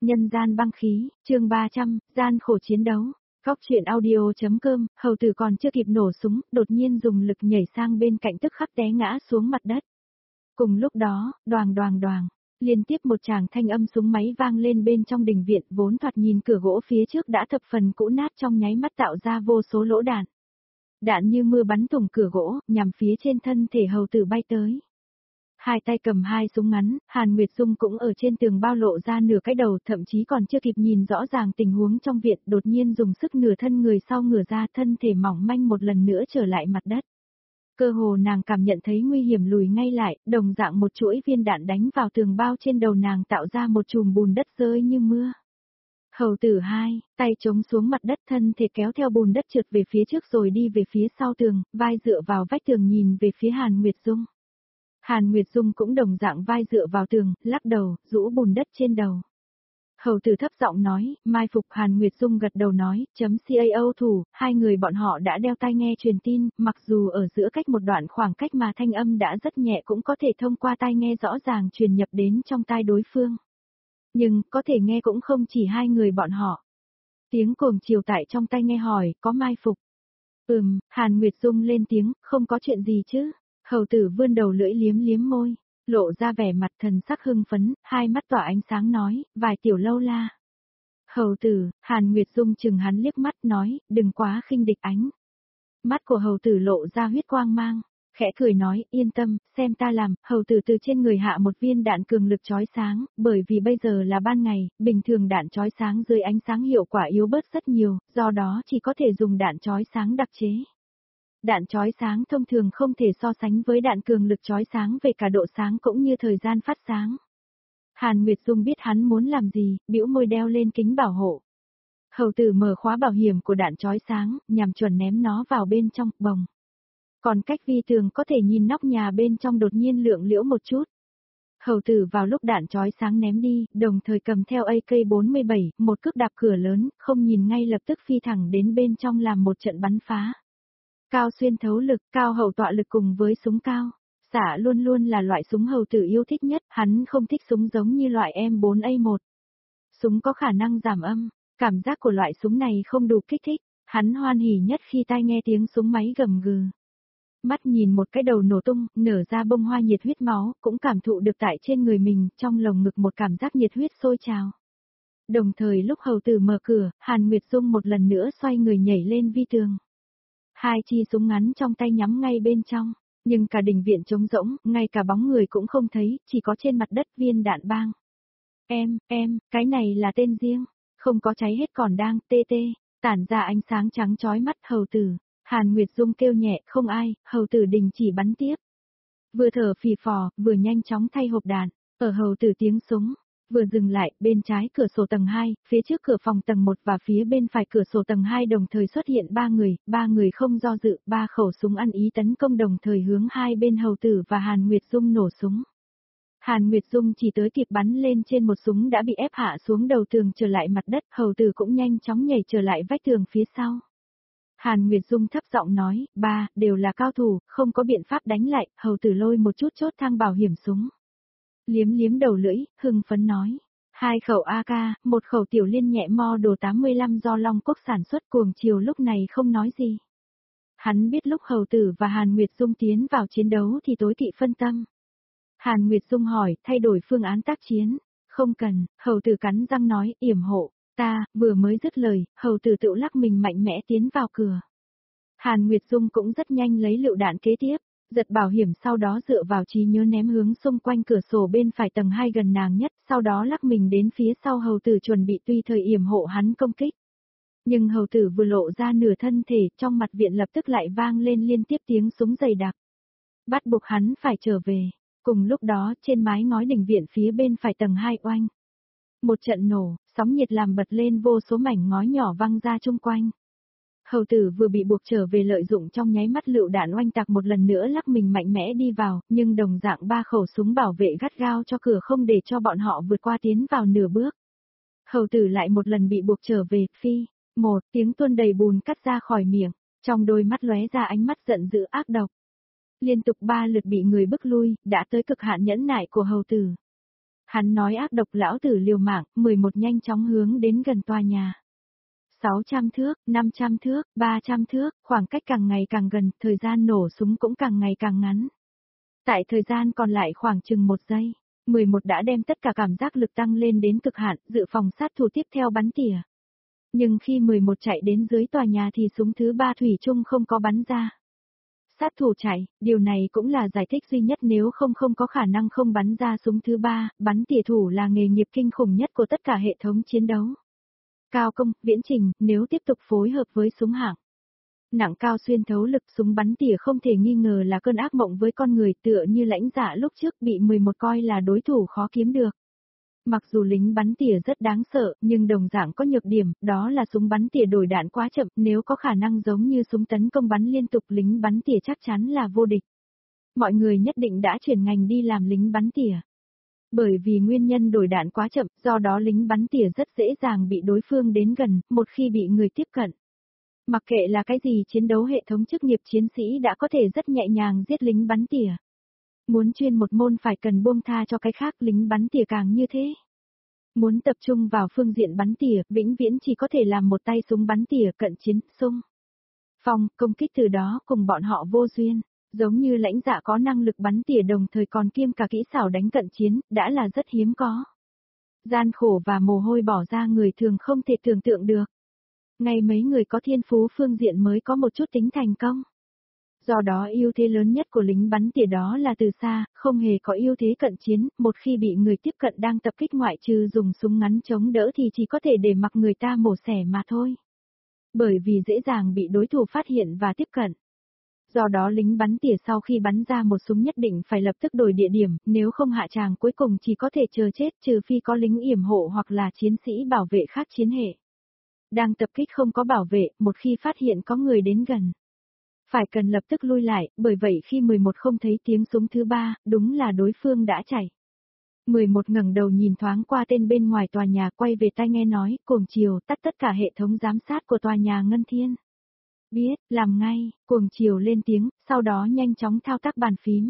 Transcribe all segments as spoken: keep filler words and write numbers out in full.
Nhân gian băng khí, chương ba trăm, gian khổ chiến đấu. Góc truyện audio.com, hầu tử còn chưa kịp nổ súng, đột nhiên dùng lực nhảy sang bên cạnh tức khắc té ngã xuống mặt đất. Cùng lúc đó, đoàng đoàng đoàng, liên tiếp một tràng thanh âm súng máy vang lên bên trong đình viện, vốn thoạt nhìn cửa gỗ phía trước đã thập phần cũ nát trong nháy mắt tạo ra vô số lỗ đạn. Đạn như mưa bắn thủng cửa gỗ, nhằm phía trên thân thể hầu tử bay tới. Hai tay cầm hai súng ngắn, Hàn Nguyệt Dung cũng ở trên tường bao lộ ra nửa cái đầu, thậm chí còn chưa kịp nhìn rõ ràng tình huống trong viện, đột nhiên dùng sức nửa thân người sau ngửa ra, thân thể mỏng manh một lần nữa trở lại mặt đất. Cơ hồ nàng cảm nhận thấy nguy hiểm lùi ngay lại, đồng dạng một chuỗi viên đạn đánh vào tường bao trên đầu nàng tạo ra một chùm bùn đất rơi như mưa. Hầu tử hai, tay chống xuống mặt đất, thân thể kéo theo bùn đất trượt về phía trước rồi đi về phía sau tường, vai dựa vào vách tường nhìn về phía Hàn Nguyệt Dung. Hàn Nguyệt Dung cũng đồng dạng vai dựa vào tường, lắc đầu, rũ bùn đất trên đầu. Hầu tử thấp giọng nói, mai phục. Hàn Nguyệt Dung gật đầu nói, chấm cao thủ, hai người bọn họ đã đeo tai nghe truyền tin, mặc dù ở giữa cách một đoạn khoảng cách mà thanh âm đã rất nhẹ cũng có thể thông qua tai nghe rõ ràng truyền nhập đến trong tai đối phương. Nhưng, có thể nghe cũng không chỉ hai người bọn họ. Tiếng cuồng chiều tại trong tai nghe hỏi, có mai phục. Ừm, Hàn Nguyệt Dung lên tiếng, không có chuyện gì chứ. Hầu tử vươn đầu lưỡi liếm liếm môi, lộ ra vẻ mặt thần sắc hưng phấn, hai mắt tỏa ánh sáng nói, vài tiểu lâu la. Hầu tử, Hàn Nguyệt Dung chừng hắn liếc mắt nói, đừng quá khinh địch ánh. Mắt của hầu tử lộ ra huyết quang mang, khẽ cười nói, yên tâm, xem ta làm. Hầu tử từ trên người hạ một viên đạn cường lực chói sáng, bởi vì bây giờ là ban ngày, bình thường đạn chói sáng dưới ánh sáng hiệu quả yếu bớt rất nhiều, do đó chỉ có thể dùng đạn chói sáng đặc chế. Đạn chói sáng thông thường không thể so sánh với đạn cường lực chói sáng về cả độ sáng cũng như thời gian phát sáng. Hàn Nguyệt Dung biết hắn muốn làm gì, bĩu môi đeo lên kính bảo hộ. Hầu tử mở khóa bảo hiểm của đạn chói sáng, nhằm chuẩn ném nó vào bên trong, bồng. Còn cách vi tường có thể nhìn nóc nhà bên trong đột nhiên lượng liễu một chút. Hầu tử vào lúc đạn chói sáng ném đi, đồng thời cầm theo A K bốn mươi bảy, một cước đạp cửa lớn, không nhìn ngay lập tức phi thẳng đến bên trong làm một trận bắn phá. Cao xuyên thấu lực, cao hậu tọa lực cùng với súng cao. Xạ luôn luôn là loại súng hầu tử yêu thích nhất, hắn không thích súng giống như loại M bốn A một. Súng có khả năng giảm âm, cảm giác của loại súng này không đủ kích thích, hắn hoan hỉ nhất khi tai nghe tiếng súng máy gầm gừ. Mắt nhìn một cái đầu nổ tung, nở ra bông hoa nhiệt huyết máu, cũng cảm thụ được tại trên người mình, trong lồng ngực một cảm giác nhiệt huyết sôi trào. Đồng thời lúc hầu tử mở cửa, Hàn Nguyệt Dung một lần nữa xoay người nhảy lên vi tường. Hai chi súng ngắn trong tay nhắm ngay bên trong, nhưng cả đình viện trống rỗng, ngay cả bóng người cũng không thấy, chỉ có trên mặt đất viên đạn bang. Em, em, cái này là tên riêng, không có cháy hết còn đang tê tê, tản ra ánh sáng trắng chói mắt. Hầu tử, Hàn Nguyệt Dung kêu nhẹ, không ai. Hầu tử đình chỉ bắn tiếp. Vừa thở phì phò, vừa nhanh chóng thay hộp đạn, ở hầu tử tiếng súng. Vừa dừng lại, bên trái cửa sổ tầng hai, phía trước cửa phòng tầng một và phía bên phải cửa sổ tầng hai đồng thời xuất hiện ba người, ba người không do dự, ba khẩu súng ăn ý tấn công đồng thời hướng hai bên hầu tử và Hàn Nguyệt Dung nổ súng. Hàn Nguyệt Dung chỉ tới kịp bắn lên trên một súng đã bị ép hạ xuống đầu tường trở lại mặt đất, hầu tử cũng nhanh chóng nhảy trở lại vách tường phía sau. Hàn Nguyệt Dung thấp giọng nói, ba, đều là cao thủ, không có biện pháp đánh lại. Hầu tử lôi một chút chốt thang bảo hiểm súng. Liếm liếm đầu lưỡi, hưng phấn nói. Hai khẩu A K, một khẩu tiểu liên nhẹ model tám mươi lăm do Long Quốc sản xuất. Cuồng chiều lúc này không nói gì. Hắn biết lúc hầu tử và Hàn Nguyệt Dung tiến vào chiến đấu thì tối kỵ phân tâm. Hàn Nguyệt Dung hỏi, thay đổi phương án tác chiến. Không cần, hầu tử cắn răng nói, yểm hộ. Ta, vừa mới dứt lời, hầu tử tự lắc mình mạnh mẽ tiến vào cửa. Hàn Nguyệt Dung cũng rất nhanh lấy lựu đạn kế tiếp. Giật bảo hiểm sau đó dựa vào trí nhớ ném hướng xung quanh cửa sổ bên phải tầng hai gần nàng nhất, sau đó lắc mình đến phía sau hầu tử chuẩn bị tùy thời yểm hộ hắn công kích. Nhưng hầu tử vừa lộ ra nửa thân thể, trong mặt viện lập tức lại vang lên liên tiếp tiếng súng dày đặc. Bắt buộc hắn phải trở về. Cùng lúc đó, trên mái ngói đỉnh viện phía bên phải tầng hai oanh. Một trận nổ, sóng nhiệt làm bật lên vô số mảnh ngói nhỏ văng ra chung quanh. Hầu tử vừa bị buộc trở về lợi dụng trong nháy mắt lựu đạn oanh tạc một lần nữa lắc mình mạnh mẽ đi vào, nhưng đồng dạng ba khẩu súng bảo vệ gắt gao cho cửa không để cho bọn họ vượt qua tiến vào nửa bước. Hầu tử lại một lần bị buộc trở về, phi, một tiếng tuôn đầy bùn cắt ra khỏi miệng, trong đôi mắt lóe ra ánh mắt giận dữ ác độc. Liên tục ba lượt bị người bức lui, đã tới cực hạn nhẫn nại của hầu tử. Hắn nói ác độc lão tử liều mạng, mười một nhanh chóng hướng đến gần tòa nhà. sáu trăm thước, năm trăm thước, ba trăm thước, khoảng cách càng ngày càng gần, thời gian nổ súng cũng càng ngày càng ngắn. Tại thời gian còn lại khoảng chừng một giây, mười một đã đem tất cả cảm giác lực tăng lên đến cực hạn, dự phòng sát thủ tiếp theo bắn tỉa. Nhưng khi mười một chạy đến dưới tòa nhà thì súng thứ ba thủy chung không có bắn ra. Sát thủ chạy, điều này cũng là giải thích duy nhất, nếu không không có khả năng không bắn ra súng thứ ba, bắn tỉa thủ là nghề nghiệp kinh khủng nhất của tất cả hệ thống chiến đấu. Cao công, viễn trình, nếu tiếp tục phối hợp với súng hạng nặng cao xuyên thấu lực, súng bắn tỉa không thể nghi ngờ là cơn ác mộng với con người, tựa như Lãnh Dạ lúc trước bị mười một coi là đối thủ khó kiếm được. Mặc dù lính bắn tỉa rất đáng sợ, nhưng đồng dạng có nhược điểm, đó là súng bắn tỉa đổi đạn quá chậm, nếu có khả năng giống như súng tấn công bắn liên tục, lính bắn tỉa chắc chắn là vô địch. Mọi người nhất định đã chuyển ngành đi làm lính bắn tỉa. Bởi vì nguyên nhân đổi đạn quá chậm, do đó lính bắn tỉa rất dễ dàng bị đối phương đến gần, một khi bị người tiếp cận. Mặc kệ là cái gì, chiến đấu hệ thống chức nghiệp chiến sĩ đã có thể rất nhẹ nhàng giết lính bắn tỉa. Muốn chuyên một môn phải cần buông tha cho cái khác, lính bắn tỉa càng như thế. Muốn tập trung vào phương diện bắn tỉa, vĩnh viễn chỉ có thể làm một tay súng bắn tỉa cận chiến, xung phong, công kích, từ đó cùng bọn họ vô duyên. Giống như Lãnh Dạ có năng lực bắn tỉa đồng thời còn kiêm cả kỹ xảo đánh cận chiến, đã là rất hiếm có. Gian khổ và mồ hôi bỏ ra người thường không thể tưởng tượng được. Ngay mấy người có thiên phú phương diện mới có một chút tính thành công. Do đó ưu thế lớn nhất của lính bắn tỉa đó là từ xa, không hề có ưu thế cận chiến, một khi bị người tiếp cận đang tập kích, ngoại trừ dùng súng ngắn chống đỡ thì chỉ có thể để mặc người ta mổ xẻ mà thôi. Bởi vì dễ dàng bị đối thủ phát hiện và tiếp cận. Do đó lính bắn tỉa sau khi bắn ra một súng nhất định phải lập tức đổi địa điểm, nếu không hạ tràng cuối cùng chỉ có thể chờ chết, trừ phi có lính yểm hộ hoặc là chiến sĩ bảo vệ khác chiến hệ. Đang tập kích không có bảo vệ, một khi phát hiện có người đến gần, phải cần lập tức lui lại, bởi vậy khi mười một không thấy tiếng súng thứ ba, đúng là đối phương đã chạy. mười một ngẩng đầu nhìn thoáng qua tên bên ngoài tòa nhà, quay về tai nghe nói, cuồng chiều, tắt tất cả hệ thống giám sát của tòa nhà Ngân Thiên. Biết, làm ngay, cuồng chiều lên tiếng, sau đó nhanh chóng thao tác bàn phím.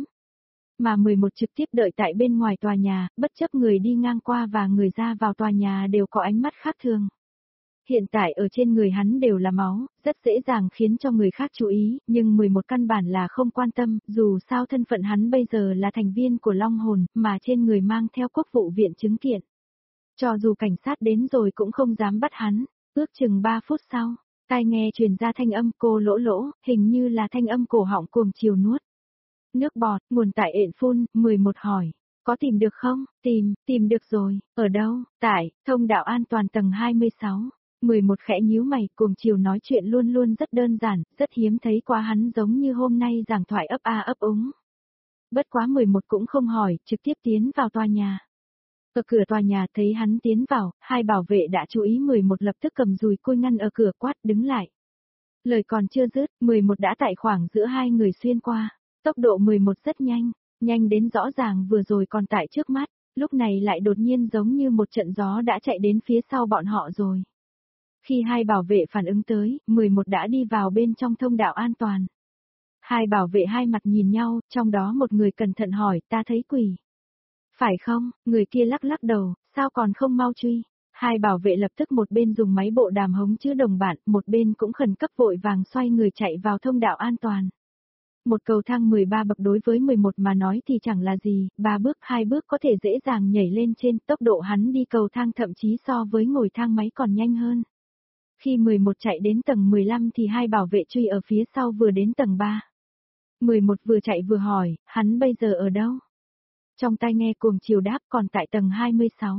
Mà mười một trực tiếp đợi tại bên ngoài tòa nhà, bất chấp người đi ngang qua và người ra vào tòa nhà đều có ánh mắt khác thường. Hiện tại ở trên người hắn đều là máu, rất dễ dàng khiến cho người khác chú ý, nhưng mười một căn bản là không quan tâm, dù sao thân phận hắn bây giờ là thành viên của Long Hồn, mà trên người mang theo quốc vụ viện chứng kiện. Cho dù cảnh sát đến rồi cũng không dám bắt hắn, ước chừng ba phút sau, tai nghe truyền ra thanh âm cô lỗ lỗ, hình như là thanh âm cổ họng cuồng chiều nuốt nước bọt, nguồn tại ện phun, mười một hỏi. Có tìm được không? Tìm, tìm được rồi, ở đâu? Tại, thông đạo an toàn tầng hai mươi sáu. mười một khẽ nhíu mày, cuồng chiều nói chuyện luôn luôn rất đơn giản, rất hiếm thấy qua hắn giống như hôm nay giảng thoại ấp a ấp úng. Bất quá mười một cũng không hỏi, trực tiếp tiến vào tòa nhà. Ở cửa tòa nhà thấy hắn tiến vào, hai bảo vệ đã chú ý, mười một lập tức cầm dùi cui ngăn ở cửa, quát đứng lại. Lời còn chưa dứt, mười một đã tại khoảng giữa hai người xuyên qua. Tốc độ mười một rất nhanh, nhanh đến rõ ràng vừa rồi còn tại trước mắt, lúc này lại đột nhiên giống như một trận gió đã chạy đến phía sau bọn họ rồi. Khi hai bảo vệ phản ứng tới, mười một đã đi vào bên trong thông đạo an toàn. Hai bảo vệ hai mặt nhìn nhau, trong đó một người cẩn thận hỏi, ta thấy quỷ. Phải không? Người kia lắc lắc đầu, sao còn không mau truy? Hai bảo vệ lập tức một bên dùng máy bộ đàm hống chữ đồng bạn, một bên cũng khẩn cấp vội vàng xoay người chạy vào thông đạo an toàn. Một cầu thang mười ba bậc đối với mười một mà nói thì chẳng là gì, ba bước hai bước có thể dễ dàng nhảy lên trên, tốc độ hắn đi cầu thang thậm chí so với ngồi thang máy còn nhanh hơn. Khi mười một chạy đến tầng mười lăm thì hai bảo vệ truy ở phía sau vừa đến tầng ba. mười một vừa chạy vừa hỏi, hắn bây giờ ở đâu? Trong tai nghe cuồng chiều đáp, còn tại tầng hai mươi sáu.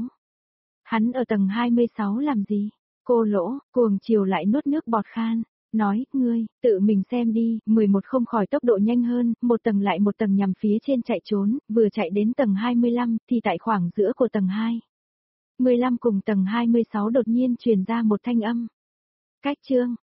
Hắn ở tầng hai mươi sáu làm gì? Cô lỗ, cuồng chiều lại nuốt nước bọt khan. Nói, ngươi, tự mình xem đi, mười một không khỏi tốc độ nhanh hơn, một tầng lại một tầng nhằm phía trên chạy trốn, vừa chạy đến tầng hai mươi lăm, thì tại khoảng giữa của tầng hai. mười lăm cùng tầng hai mươi sáu đột nhiên truyền ra một thanh âm. Cách chương,